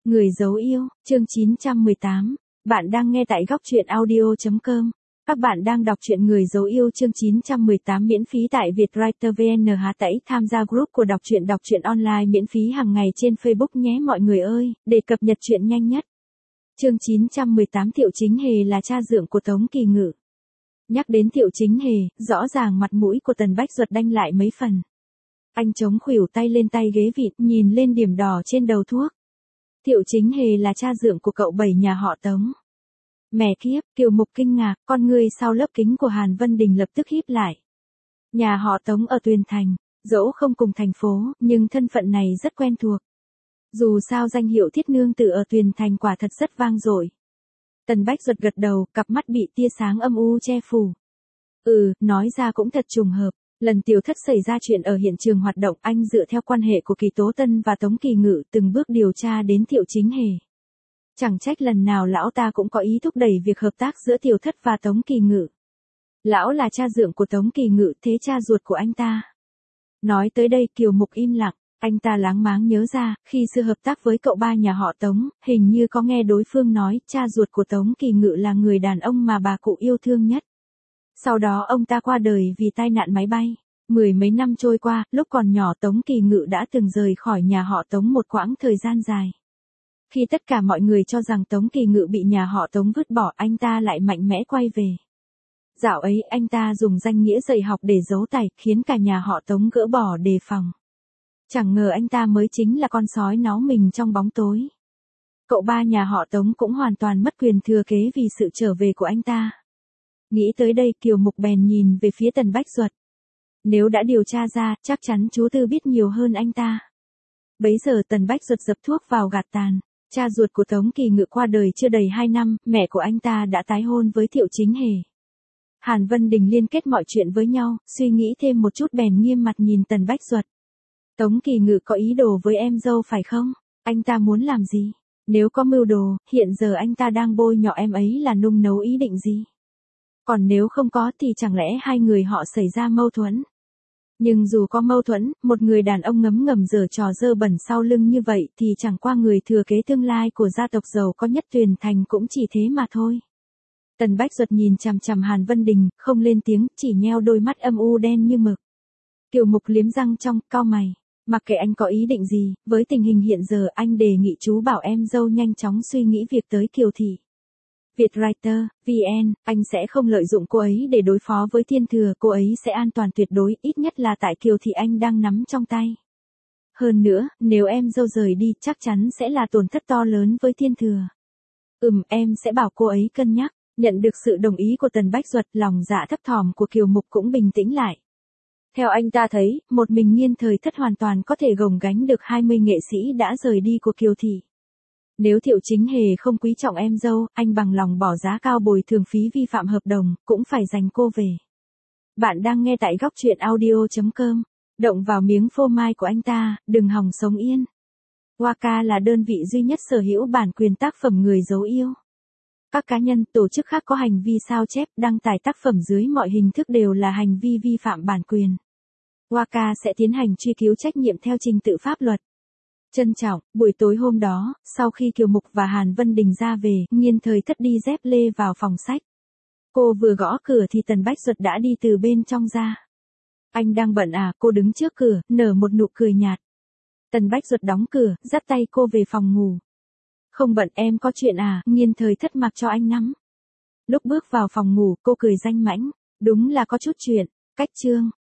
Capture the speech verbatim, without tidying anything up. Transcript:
Người dấu yêu, chương chín trăm mười tám. Bạn đang nghe tại góc truyện audio chấm com. Các bạn đang đọc truyện Người dấu yêu chương chín trăm mười tám miễn phí tại Vietwriter vê en hát tẩy tham gia group của đọc truyện đọc truyện online miễn phí hàng ngày trên Facebook nhé mọi người ơi, để cập nhật truyện nhanh nhất. Chương chín trăm mười tám Thiệu Chính Hề là cha dượng của Tống Kỳ Ngự. Nhắc đến Thiệu Chính Hề, rõ ràng mặt mũi của Tần Bách Duật đanh lại mấy phần. Anh chống khuỷu tay lên tay ghế vịt, nhìn lên điểm đỏ trên đầu thuốc. Thiệu Chính Hề là cha dượng của cậu bảy nhà họ Tống. Mẹ kiếp, Kiều Mục kinh ngạc, con ngươi sau lớp kính của Hàn Vân Đình lập tức híp lại. Nhà họ Tống ở Tuyền Thành, dẫu không cùng thành phố, nhưng thân phận này rất quen thuộc. Dù sao danh hiệu thiết nương tử ở Tuyền Thành quả thật rất vang dội. Tần Bách Duật gật đầu, cặp mắt bị tia sáng âm u che phủ. Ừ, nói ra cũng thật trùng hợp. Lần Tiểu Thất xảy ra chuyện ở hiện trường hoạt động, anh dựa theo quan hệ của Kỳ Tố Tân và Tống Kỳ Ngự từng bước điều tra đến Thiệu Chính Hề. Chẳng trách lần nào lão ta cũng có ý thúc đẩy việc hợp tác giữa Tiểu Thất và Tống Kỳ Ngự. Lão là cha dượng của Tống Kỳ Ngự, thế cha ruột của anh ta. Nói tới đây Kiều Mục im lặng, anh ta láng máng nhớ ra, khi xưa hợp tác với cậu ba nhà họ Tống, hình như có nghe đối phương nói cha ruột của Tống Kỳ Ngự là người đàn ông mà bà cụ yêu thương nhất. Sau đó ông ta qua đời vì tai nạn máy bay. Mười mấy năm trôi qua, lúc còn nhỏ Tống Kỳ Ngự đã từng rời khỏi nhà họ Tống một quãng thời gian dài. Khi tất cả mọi người cho rằng Tống Kỳ Ngự bị nhà họ Tống vứt bỏ, anh ta lại mạnh mẽ quay về. Dạo ấy anh ta dùng danh nghĩa dạy học để giấu tài, khiến cả nhà họ Tống gỡ bỏ đề phòng. Chẳng ngờ anh ta mới chính là con sói náu mình trong bóng tối. Cậu ba nhà họ Tống cũng hoàn toàn mất quyền thừa kế vì sự trở về của anh ta. Nghĩ tới đây Kiều Mục bèn nhìn về phía Tần Bách Duật. Nếu đã điều tra ra, chắc chắn chú Tư biết nhiều hơn anh ta. Bấy giờ Tần Bách Duật dập thuốc vào gạt tàn. Cha ruột của Tống Kỳ Ngự qua đời chưa đầy hai năm, mẹ của anh ta đã tái hôn với Thiệu Chính Hề. Hàn Vân Đình liên kết mọi chuyện với nhau, suy nghĩ thêm một chút bèn nghiêm mặt nhìn Tần Bách Duật. Tống Kỳ Ngự có ý đồ với em dâu phải không? Anh ta muốn làm gì? Nếu có mưu đồ, hiện giờ anh ta đang bôi nhọ em ấy là nung nấu ý định gì? Còn nếu không có thì chẳng lẽ hai người họ xảy ra mâu thuẫn? Nhưng dù có mâu thuẫn, một người đàn ông ngấm ngầm giở trò dơ bẩn sau lưng như vậy thì chẳng qua người thừa kế tương lai của gia tộc giàu có nhất Tuyền Thành cũng chỉ thế mà thôi. Tần Bách Duật nhìn chằm chằm Hàn Vân Đình, không lên tiếng, chỉ nheo đôi mắt âm u đen như mực. Kiều Mục liếm răng trong, cau mày. Mặc kệ anh có ý định gì, với tình hình hiện giờ anh đề nghị chú bảo em dâu nhanh chóng suy nghĩ việc tới Kiều Thị. Vietwriter, vê en, anh sẽ không lợi dụng cô ấy để đối phó với Thiên Thừa, cô ấy sẽ an toàn tuyệt đối, ít nhất là tại Kiều Thị anh đang nắm trong tay. Hơn nữa, nếu em dâu rời đi chắc chắn sẽ là tổn thất to lớn với Thiên Thừa. Ừm, em sẽ bảo cô ấy cân nhắc. Nhận được sự đồng ý của Tần Bách Duật, lòng dạ thấp thỏm của Kiều Mục cũng bình tĩnh lại. Theo anh ta thấy, một mình Nghiên Thời Thất hoàn toàn có thể gồng gánh được hai mươi nghệ sĩ đã rời đi của Kiều Thị. Nếu Thiệu Chính Hề không quý trọng em dâu, anh bằng lòng bỏ giá cao bồi thường phí vi phạm hợp đồng, cũng phải giành cô về. Bạn đang nghe tại góc truyện audio chấm com. Động vào miếng phô mai của anh ta, đừng hòng sống yên. Waka là đơn vị duy nhất sở hữu bản quyền tác phẩm Người dấu yêu. Các cá nhân, tổ chức khác có hành vi sao chép, đăng tải tác phẩm dưới mọi hình thức đều là hành vi vi phạm bản quyền. Waka sẽ tiến hành truy cứu trách nhiệm theo trình tự pháp luật. Trân trọng, buổi tối hôm đó, sau khi Kiều Mục và Hàn Vân Đình ra về, Nghiên Thời Thất đi dép lê vào phòng sách. Cô vừa gõ cửa thì Tần Bách Duật đã đi từ bên trong ra. Anh đang bận à? Cô đứng trước cửa, nở một nụ cười nhạt. Tần Bách Duật đóng cửa, dắt tay cô về phòng ngủ. Không bận, em có chuyện à? Nghiên Thời Thất mặc cho anh nắm. Lúc bước vào phòng ngủ, cô cười danh mãnh. Đúng là có chút chuyện. Cách chương.